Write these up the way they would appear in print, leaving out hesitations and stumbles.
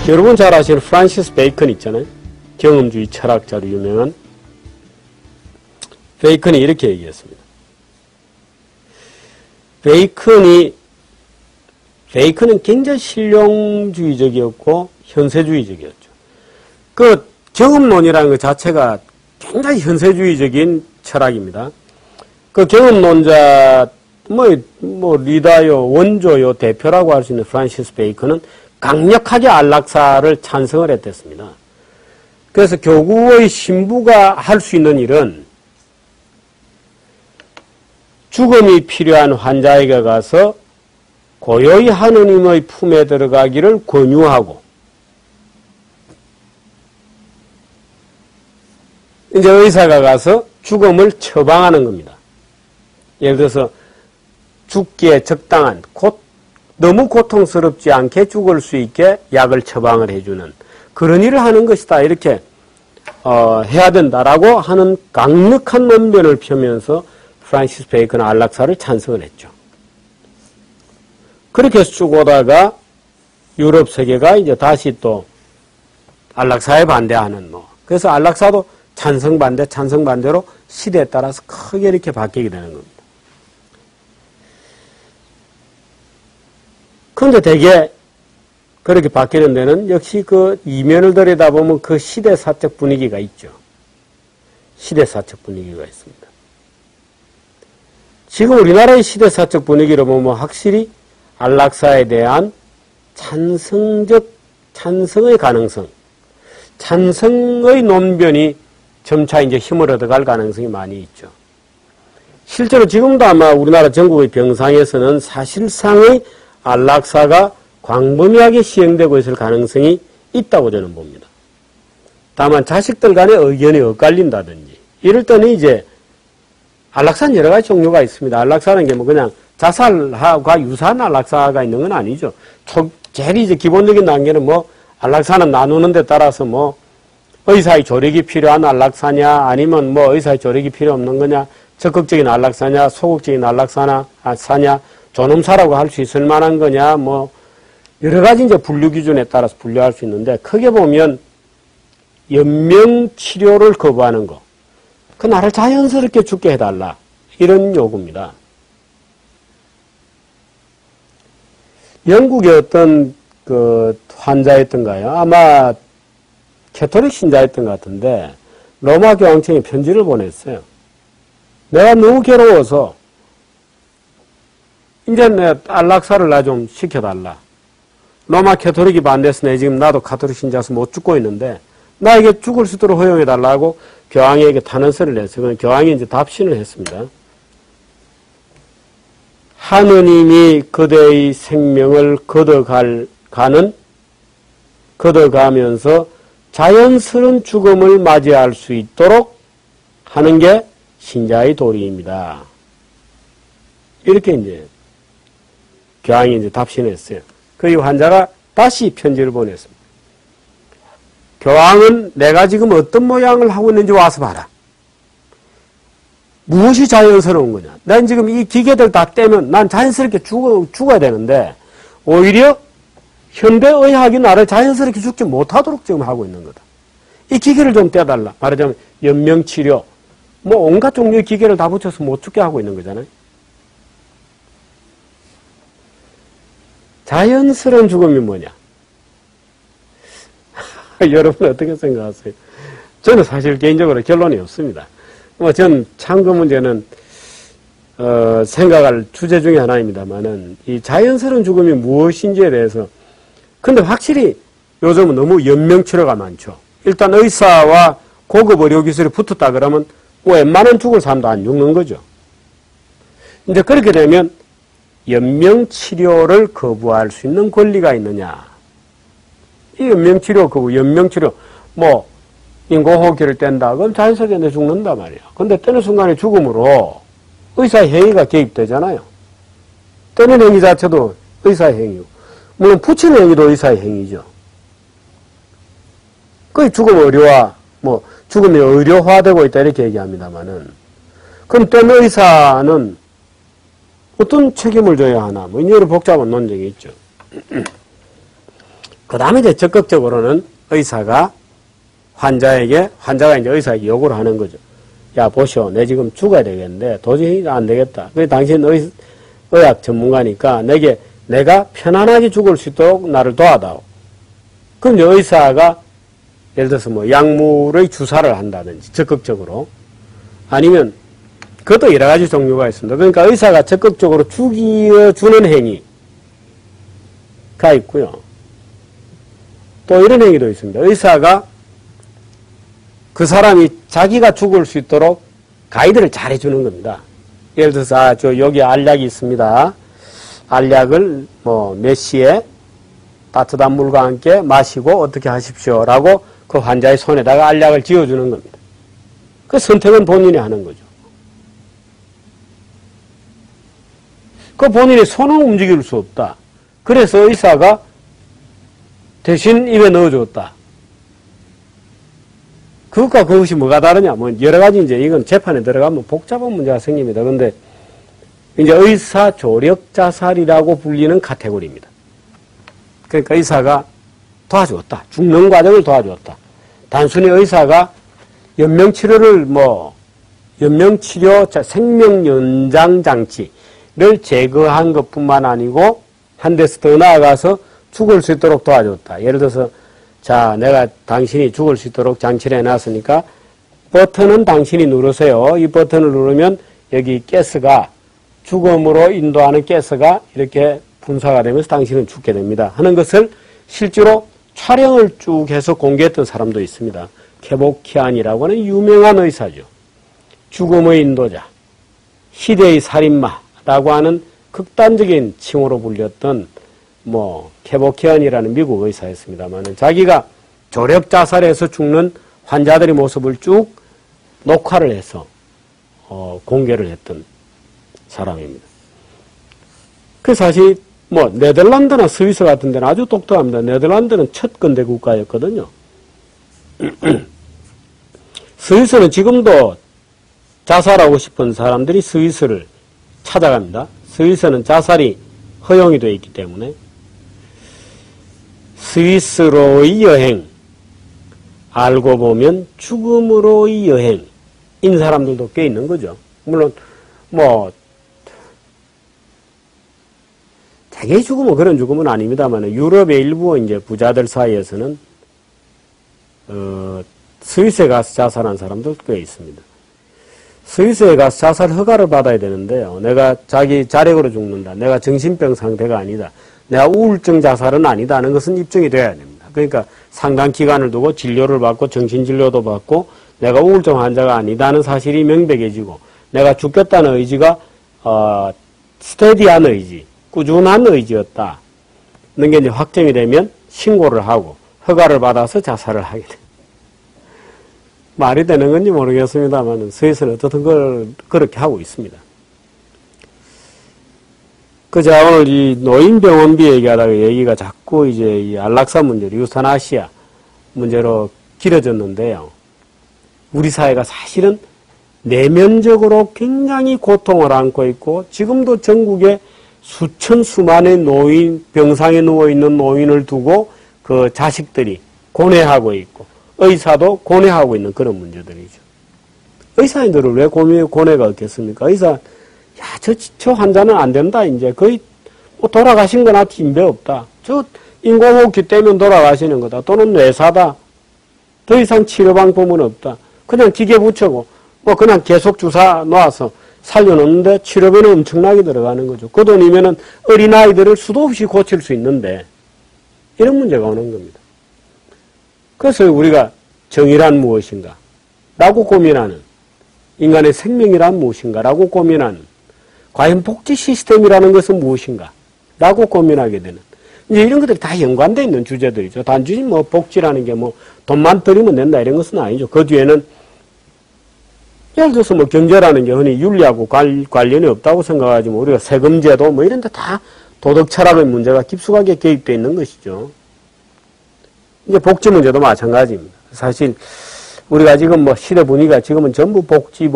여러분 잘 아시는 프란시스 베이컨 있잖아요. 경험주의 철학자로 유명한 베이컨이 이렇게 얘기했습니다. 베이컨은 굉장히 실용주의적이었고 현세주의적이었죠. 그 경험론이라는 것 자체가 굉장히 현세주의적인 철학입니다. 그 경험론자 리다요 원조요 대표라고 할 수 있는 프란시스 베이컨은 강력하게 안락사를 찬성을 했댔습니다. 그래서 교구의 신부가 할 수 있는 일은 죽음이 필요한 환자에게 가서 고요히 하느님의 품에 들어가기를 권유하고 이제 의사가 가서 죽음을 처방하는 겁니다. 예를 들어서 죽기에 적당한 너무 고통스럽지 않게 죽을 수 있게 약을 처방을 해주는 그런 일을 하는 것이다. 이렇게 해야 된다라고 하는 강력한 논변을 펴면서 프란시스 베이컨은 안락사를 찬성을 했죠. 그렇게 해서 쭉 오다가 유럽 세계가 이제 다시 또 안락사에 반대하는 그래서 안락사도 찬성 반대로 시대에 따라서 크게 이렇게 바뀌게 되는 겁니다. 그런데 대개 그렇게 바뀌는 데는 역시 그 이면을 들여다보면 그 시대사적 분위기가 있죠. 시대사적 분위기가 있습니다. 지금 우리나라의 시대사적 분위기로 보면 확실히 안락사에 대한 찬성의 가능성, 찬성의 논변이 점차 이제 힘을 얻어갈 가능성이 많이 있죠. 실제로 지금도 아마 우리나라 전국의 병상에서는 사실상의 안락사가 광범위하게 시행되고 있을 가능성이 있다고 저는 봅니다. 다만 자식들 간의 의견이 엇갈린다든지 이럴 때는 이제 안락사는 여러 가지 종류가 있습니다. 안락사는 게 그냥 자살과 유사한 안락사가 있는 건 아니죠. 제일 이제 기본적인 단계는 안락사는 나누는 데 따라서 의사의 조력이 필요한 안락사냐 아니면 의사의 조력이 필요 없는 거냐 적극적인 안락사냐 소극적인 안락사냐 존엄사라고 할 수 있을 만한 거냐 여러 가지 이제 분류 기준에 따라서 분류할 수 있는데 크게 보면 연명 치료를 거부하는 거. 그 나를 자연스럽게 죽게 해달라. 이런 요구입니다. 영국의 어떤 그 환자였던가요? 아마 캐톨릭 신자였던 것 같은데 로마 교황청에 편지를 보냈어요. 내가 너무 괴로워서 이제 내 안락사를 나 좀 시켜달라. 로마 캐톨릭이 반대해서 지금 나도 가톨릭 신자서 못 죽고 있는데 나에게 죽을 수 있도록 허용해달라고 교황에게 탄원서를 냈어요. 교황이 이제 답신을 했습니다. 하느님이 그대의 생명을 걷어가면서 자연스러운 죽음을 맞이할 수 있도록 하는 게 신자의 도리입니다. 이렇게 이제 교황이 이제 답신했어요. 그 환자가 다시 편지를 보냈습니다. 교황은 내가 지금 어떤 모양을 하고 있는지 와서 봐라. 무엇이 자연스러운 거냐. 난 지금 이 기계들 다 떼면 난 자연스럽게 죽어야 되는데 오히려 현대의학이 나를 자연스럽게 죽지 못하도록 지금 하고 있는 거다. 이 기계를 좀 떼달라. 말하자면 연명치료 온갖 종류의 기계를 다 붙여서 못 죽게 하고 있는 거잖아요. 자연스러운 죽음이 뭐냐? 여러분 어떻게 생각하세요? 저는 사실 개인적으로 결론이 없습니다. 전 참그 문제는 생각할 주제 중에 하나입니다만은 이 자연스러운 죽음이 무엇인지에 대해서 근데 확실히 요즘은 너무 연명치료가 많죠. 일단 의사와 고급 의료기술이 붙었다 그러면 웬만한 죽을 사람도 안 죽는 거죠. 이제 그렇게 되면 연명치료를 거부할 수 있는 권리가 있느냐. 이 연명치료 거부, 연명치료, 인공호흡기를 뗀다. 그럼 자연스럽게 내 죽는다 말이야. 근데 떼는 순간에 죽음으로 의사의 행위가 개입되잖아요. 떼는 행위 자체도 의사의 행위고, 물론 붙이는 행위도 의사의 행위죠. 거의 죽음 의료화, 죽음이 의료화되고 있다 이렇게 얘기합니다만은, 그럼 떼는 의사는 어떤 책임을 져야 하나? 여러 복잡한 논쟁이 있죠. 그 다음에 이제 적극적으로는 의사가 환자가 이제 의사에게 요구를 하는 거죠. 야, 보시오. 내 지금 죽어야 되겠는데 도저히 안 되겠다. 그래, 당신 의학 전문가니까 내가 편안하게 죽을 수 있도록 나를 도와다오. 그럼 이제 의사가 예를 들어서 뭐 약물의 주사를 한다든지 적극적으로 아니면 그것도 여러 가지 종류가 있습니다. 그러니까 의사가 적극적으로 죽여주는 행위가 있고요. 또 이런 행위도 있습니다. 의사가 그 사람이 자기가 죽을 수 있도록 가이드를 잘 해주는 겁니다. 예를 들어서 여기 알약이 있습니다. 알약을 뭐 몇 시에 따뜻한 물과 함께 마시고 어떻게 하십시오 라고 그 환자의 손에다가 알약을 쥐어주는 겁니다. 그 선택은 본인이 하는 거죠. 그 본인이 손은 움직일 수 없다. 그래서 의사가 대신 입에 넣어줬다. 그것과 그것이 뭐가 다르냐? 뭐 여러 가지 이제 이건 재판에 들어가면 복잡한 문제가 생깁니다. 근데 이제 의사 조력 자살이라고 불리는 카테고리입니다. 그러니까 의사가 도와주었다. 죽는 과정을 도와주었다. 단순히 의사가 연명치료를 연명치료 생명 연장 장치를 제거한 것뿐만 아니고 한 대서 더 나아가서 죽을 수 있도록 도와줬다. 예를 들어서 자, 내가 당신이 죽을 수 있도록 장치를 해놨으니까 버튼은 당신이 누르세요. 이 버튼을 누르면 여기 가스가 죽음으로 인도하는 가스가 이렇게 분사가 되면서 당신은 죽게 됩니다. 하는 것을 실제로 촬영을 쭉 해서 공개했던 사람도 있습니다. 케보키안이라고 하는 유명한 의사죠. 죽음의 인도자, 희대의 살인마라고 하는 극단적인 칭호로 불렸던 케보키안이라는 미국 의사였습니다만 자기가 조력 자살해서 죽는 환자들의 모습을 쭉 녹화를 해서 공개를 했던 사람입니다. 그 사실 네덜란드나 스위스 같은 데는 아주 독특합니다. 네덜란드는 첫 근대 국가였거든요. 스위스는 지금도 자살하고 싶은 사람들이 스위스를 찾아갑니다. 스위스는 자살이 허용이 되어 있기 때문에 스위스로의 여행, 알고 보면 죽음으로의 여행인 사람들도 꽤 있는 거죠. 물론 자기의 죽음은 그런 죽음은 아닙니다만 유럽의 일부 이제 부자들 사이에서는 스위스에 가서 자살한 사람도 꽤 있습니다. 스위스에 가서 자살 허가를 받아야 되는데요. 내가 자기 자력으로 죽는다. 내가 정신병 상태가 아니다. 내가 우울증 자살은 아니다 하는 것은 입증이 돼야 됩니다. 그러니까 상당 기간을 두고 진료를 받고 정신진료도 받고 내가 우울증 환자가 아니다는 사실이 명백해지고 내가 죽겠다는 의지가 스테디한 의지, 꾸준한 의지였다는 게 이제 확정이 되면 신고를 하고 허가를 받아서 자살을 하게 됩니다. 말이 되는 건지 모르겠습니다만 스위스는 어떻든 그렇게 하고 있습니다. 제가 오늘 이 노인병원비 얘기하다가 얘기가 자꾸 이제 이 안락사 문제로 유사나시아 문제로 길어졌는데요. 우리 사회가 사실은 내면적으로 굉장히 고통을 안고 있고 지금도 전국에 수만의 병상에 누워있는 노인을 두고 그 자식들이 고뇌하고 있고 의사도 고뇌하고 있는 그런 문제들이죠. 의사인들을 왜 고뇌가 없겠습니까? 의사, 저 환자는 안 된다, 이제. 거의 돌아가신 거나 팀배 없다. 저 인공호흡기 때문에 돌아가시는 거다. 또는 뇌사다. 더 이상 치료 방법은 없다. 그냥 기계 붙이고, 그냥 계속 주사 놔서 살려놓는데 치료비는 엄청나게 들어가는 거죠. 그 돈이면은 어린아이들을 수도 없이 고칠 수 있는데, 이런 문제가 오는 겁니다. 그래서 우리가 정의란 무엇인가? 라고 고민하는, 인간의 생명이란 무엇인가? 라고 고민하는, 과연 복지 시스템이라는 것은 무엇인가? 라고 고민하게 되는, 이제 이런 것들이 다 연관되어 있는 주제들이죠. 단순히 복지라는 게 돈만 들이면 된다 이런 것은 아니죠. 그 뒤에는, 예를 들어서 경제라는 게 흔히 윤리하고 관련이 없다고 생각하지만 우리가 세금제도 이런 데 다 도덕 철학의 문제가 깊숙하게 개입되어 있는 것이죠. 이제 복지 문제도 마찬가지입니다. 사실 우리가 지금 시대 분위기가 지금은 전부 복지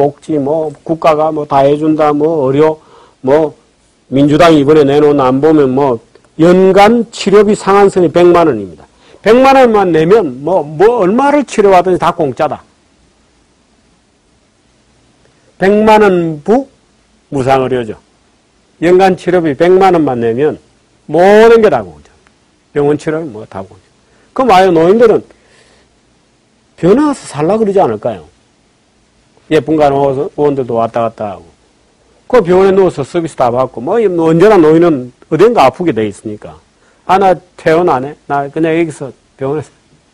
국가가 다 해준다 의료 민주당이 이번에 내놓은 안 보면 연간 치료비 상한선이 100만 원입니다. 100만 원만 내면 얼마를 치료하든지 다 공짜다. 100만 원부 무상의료죠. 연간 치료비 100만 원만 내면 모든 게 다 공짜. 병원 치료는 다 공짜. 그럼 아예 노인들은 병원 와서 살라 그러지 않을까요? 예쁜 간호원들도 왔다 갔다 하고. 그 병원에 누워서 서비스 다 받고, 언제나 노인은 어딘가 아프게 돼 있으니까. 나 퇴원 안 해? 나 그냥 여기서 병원에서.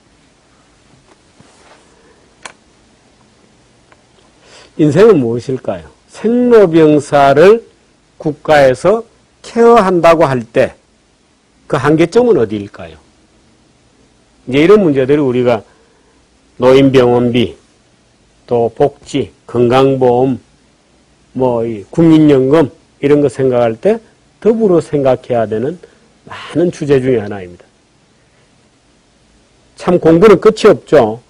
인생은 무엇일까요? 생로병사를 국가에서 케어한다고 할 때 그 한계점은 어디일까요? 이제 이런 문제들이 우리가 노인병원비, 또 복지, 건강보험, 이 국민연금 이런 거 생각할 때 더불어 생각해야 되는 많은 주제 중에 하나입니다. 참 공부는 끝이 없죠.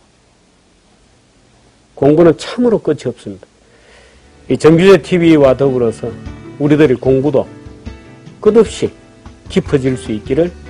공부는 참으로 끝이 없습니다. 이 정규제 TV와 더불어서 우리들의 공부도 끝없이 깊어질 수 있기를